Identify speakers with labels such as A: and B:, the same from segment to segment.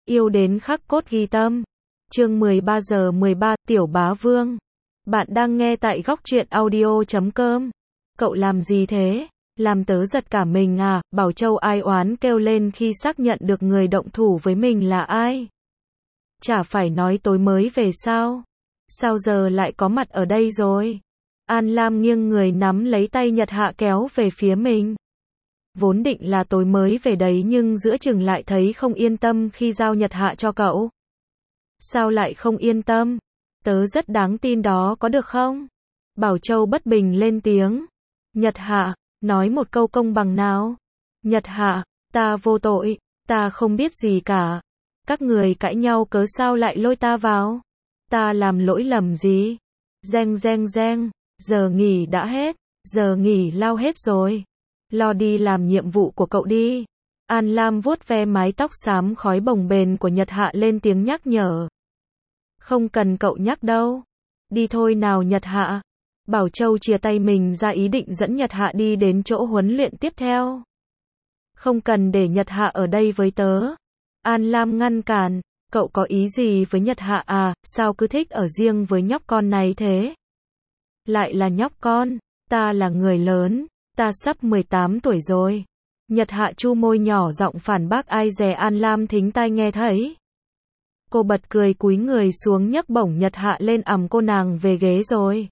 A: Yêu đến khắc cốt ghi tâm. Chương 13 giờ 13, Tiểu Bá Vương. Bạn đang nghe tại góc truyện audio.com. Cậu làm gì thế? Làm tớ giật cả mình à? Bảo Châu ai oán kêu lên khi xác nhận được người động thủ với mình là ai. Chả phải nói tối mới về sao? Sao giờ lại có mặt ở đây rồi? An Lam nghiêng người nắm lấy tay Nhật Hạ kéo về phía mình. Vốn định là tối mới về đấy nhưng giữa chừng lại thấy không yên tâm khi giao Nhật Hạ cho cậu. Sao lại không yên tâm? Tớ rất đáng tin đó có được không? Bảo Châu bất bình lên tiếng. Nhật Hạ, nói một câu công bằng nào. Nhật Hạ, ta vô tội, ta không biết gì cả. Các người cãi nhau cớ sao lại lôi ta vào? Ta làm lỗi lầm gì? Reng reng reng, giờ nghỉ đã hết, giờ nghỉ lao hết rồi. Lo đi làm nhiệm vụ của cậu đi. An Lam vuốt ve mái tóc xám khói bồng bềnh của Nhật Hạ lên tiếng nhắc nhở. Không cần cậu nhắc đâu. Đi thôi nào Nhật Hạ. Bảo Châu chia tay mình ra ý định dẫn Nhật Hạ đi đến chỗ huấn luyện tiếp theo. Không cần để Nhật Hạ ở đây với tớ. An Lam ngăn cản. Cậu có ý gì với Nhật Hạ à? Sao cứ thích ở riêng với nhóc con này thế? Lại là nhóc con. Ta là người lớn. Ta sắp 18 tuổi rồi. Nhật Hạ chu môi nhỏ giọng phản bác ai dè An Lam thính tai nghe thấy. Cô bật cười cúi người xuống nhấc bổng Nhật Hạ lên ẵm cô nàng về ghế rồi.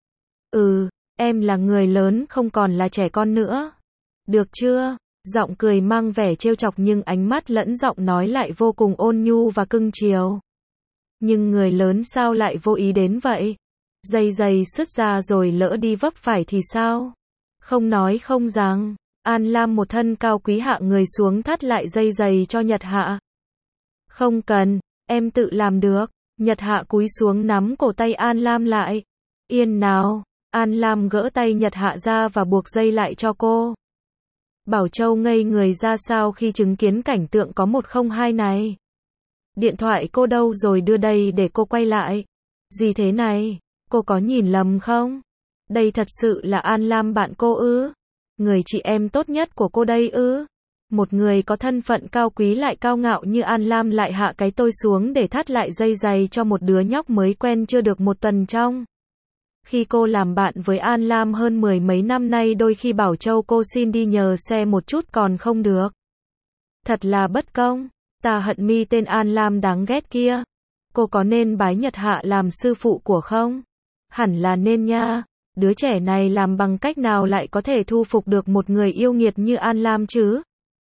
A: Em là người lớn không còn là trẻ con nữa. Được chưa? Giọng cười mang vẻ trêu chọc nhưng ánh mắt lẫn giọng nói lại vô cùng ôn nhu và cưng chiều. Nhưng người lớn sao lại vô ý đến vậy? Dây giày sứt ra rồi lỡ đi vấp phải thì sao? Không nói không rằng. An Lam một thân cao quý hạ người xuống thắt lại dây giày cho Nhật Hạ. Không cần, em tự làm được. Nhật Hạ cúi xuống nắm cổ tay An Lam lại. Yên nào. An Lam gỡ tay Nhật Hạ ra và buộc dây lại cho cô. Bảo Châu ngây người ra sao khi chứng kiến cảnh tượng có 102 này. Điện thoại cô đâu rồi, đưa đây để cô quay lại. Gì thế này? Cô có nhìn lầm không? Đây thật sự là An Lam bạn cô ư? Người chị em tốt nhất của cô đây ư? Một người có thân phận cao quý lại cao ngạo như An Lam lại hạ cái tôi xuống để thắt lại dây giày cho một đứa nhóc mới quen chưa được một tuần trong. Khi cô làm bạn với An Lam hơn 10 mấy năm nay, đôi khi Bảo Châu cô xin đi nhờ xe một chút còn không được. Thật là bất công. Ta hận mi tên An Lam đáng ghét kia. Cô có nên bái Nhật Hạ làm sư phụ của không? Hẳn là nên nha. Đứa trẻ này làm bằng cách nào lại có thể thu phục được một người yêu nghiệt như An Lam chứ?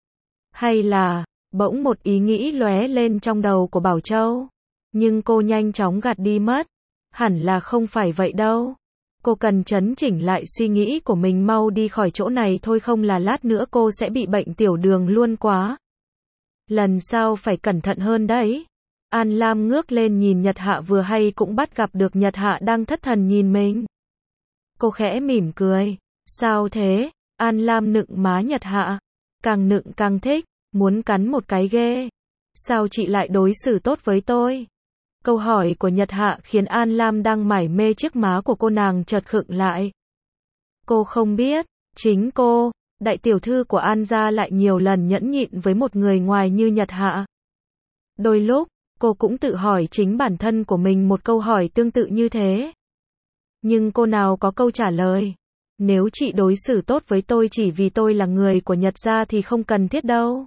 A: Hay là, bỗng một ý nghĩ lóe lên trong đầu của Bảo Châu. Nhưng cô nhanh chóng gạt đi mất. Hẳn là không phải vậy đâu. Cô cần chấn chỉnh lại suy nghĩ của mình, mau đi khỏi chỗ này thôi không là lát nữa cô sẽ bị bệnh tiểu đường luôn quá. Lần sau phải cẩn thận hơn đấy. An Lam ngước lên nhìn Nhật Hạ, vừa hay cũng bắt gặp được Nhật Hạ đang thất thần nhìn mình. Cô khẽ mỉm cười. Sao thế? An Lam nựng má Nhật Hạ. Càng nựng càng thích, muốn cắn một cái ghê. Sao chị lại đối xử tốt với tôi? Câu hỏi của Nhật Hạ khiến An Lam đang mải mê chiếc má của cô nàng chợt khựng lại. Cô không biết, chính cô, đại tiểu thư của An gia lại nhiều lần nhẫn nhịn với một người ngoài như Nhật Hạ. Đôi lúc, cô cũng tự hỏi chính bản thân của mình một câu hỏi tương tự như thế. Nhưng cô nào có câu trả lời. Nếu chị đối xử tốt với tôi chỉ vì tôi là người của Nhật gia thì không cần thiết đâu.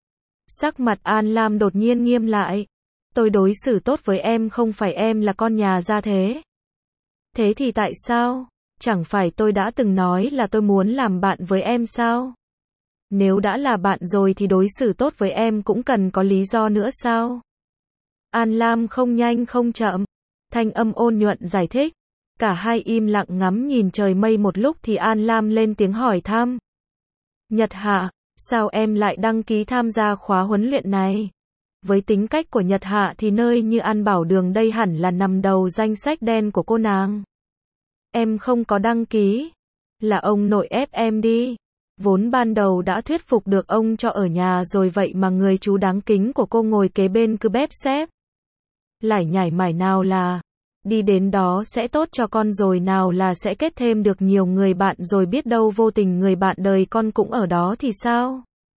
A: Sắc mặt An Lam đột nhiên nghiêm lại. Tôi đối xử tốt với em không phải em là con nhà gia thế. Thế thì tại sao? Chẳng phải tôi đã từng nói là tôi muốn làm bạn với em sao? Nếu đã là bạn rồi thì đối xử tốt với em cũng cần có lý do nữa sao? An Lam không nhanh không chậm. Thanh âm ôn nhuận giải thích. Cả hai im lặng ngắm nhìn trời mây một lúc thì An Lam lên tiếng hỏi thăm. Nhật Hạ, sao em lại đăng ký tham gia khóa huấn luyện này? Với tính cách của Nhật Hạ thì nơi như An Bảo Đường đây hẳn là nằm đầu danh sách đen của cô nàng. Em không có đăng ký. Là ông nội ép em đi. Vốn ban đầu đã thuyết phục được ông cho ở nhà rồi, vậy mà người chú đáng kính của cô ngồi kế bên cứ bép xép. Lải nhải mải nào là đi đến đó sẽ tốt cho con rồi, nào là sẽ kết thêm được nhiều người bạn rồi, biết đâu vô tình người bạn đời con cũng ở đó thì sao?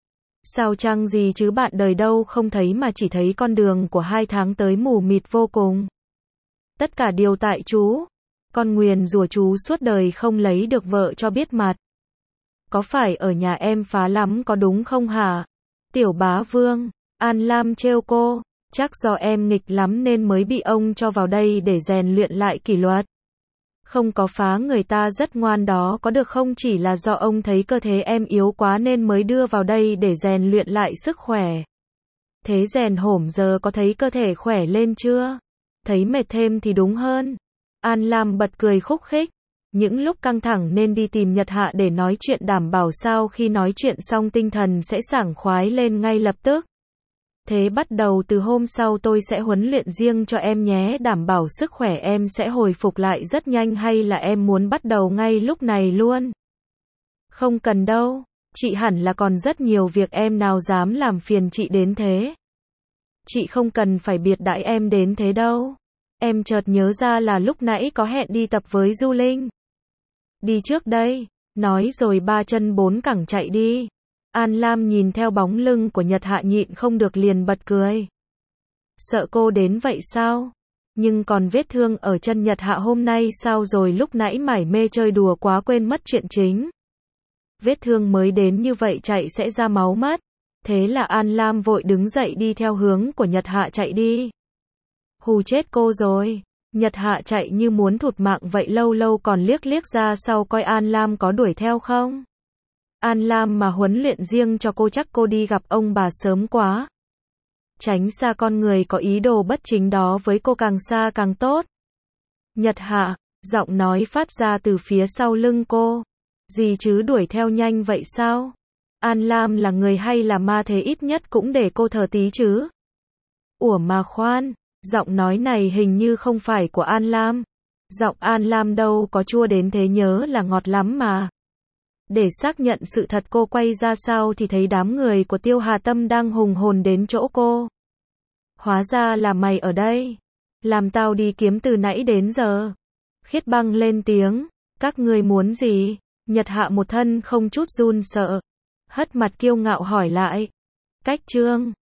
A: Sao chăng gì chứ bạn đời đâu không thấy mà chỉ thấy con đường của 2 tháng tới mù mịt vô cùng. Tất cả đều tại chú. Con nguyền rủa chú suốt đời không lấy được vợ cho biết mặt. Có phải ở nhà em phá lắm có đúng không hả? Tiểu bá vương, An Lam trêu cô, chắc do em nghịch lắm nên mới bị ông cho vào đây để rèn luyện lại kỷ luật. Không có phá, người ta rất ngoan đó, có được không? Chỉ là do ông thấy cơ thể em yếu quá nên mới đưa vào đây để rèn luyện lại sức khỏe. Thế rèn hổm giờ có thấy cơ thể khỏe lên chưa? Thấy mệt thêm thì đúng hơn. An Lam bật cười khúc khích. Những lúc căng thẳng nên đi tìm Nhật Hạ để nói chuyện, đảm bảo sau khi nói chuyện xong tinh thần sẽ sảng khoái lên ngay lập tức. Thế bắt đầu từ hôm sau tôi sẽ huấn luyện riêng cho em nhé, đảm bảo sức khỏe em sẽ hồi phục lại rất nhanh, hay là em muốn bắt đầu ngay lúc này luôn? Không cần đâu, chị hẳn là còn rất nhiều việc, em nào dám làm phiền chị đến thế. Chị không cần phải biệt đãi em đến thế đâu. Em chợt nhớ ra là lúc nãy có hẹn đi tập với Du Linh. Đi trước đây, nói rồi 3 chân 4 cẳng chạy đi. An Lam nhìn theo bóng lưng của Nhật Hạ nhịn không được liền bật cười. Sợ cô đến vậy sao? Nhưng còn vết thương ở chân Nhật Hạ hôm nay sao rồi, lúc nãy mải mê chơi đùa quá quên mất chuyện chính. Vết thương mới đến như vậy chạy sẽ ra máu mất. Thế là An Lam vội đứng dậy đi theo hướng của Nhật Hạ chạy đi. Hù chết cô rồi. Nhật Hạ chạy như muốn thụt mạng vậy, lâu lâu còn liếc liếc ra sau coi An Lam có đuổi theo không. An Lam mà huấn luyện riêng cho cô chắc cô đi gặp ông bà sớm quá. Tránh xa con người có ý đồ bất chính đó với cô, càng xa càng tốt. Nhật Hạ, giọng nói phát ra từ phía sau lưng cô. Gì chứ, đuổi theo nhanh vậy sao? An Lam là người hay là ma thế, ít nhất cũng để cô thờ tí chứ. Ủa mà khoan, giọng nói này hình như không phải của An Lam. Giọng An Lam đâu có chua đến thế, nhớ là ngọt lắm mà. Để xác nhận sự thật cô quay ra sau thì thấy đám người của Tiêu Hà Tâm đang hùng hồn đến chỗ cô. Hóa ra là mày ở đây. Làm tao đi kiếm từ nãy đến giờ. Khiết Băng lên tiếng. Các ngươi muốn gì? Nhật Hạ một thân không chút run sợ. Hất mặt kiêu ngạo hỏi lại. Cách trương.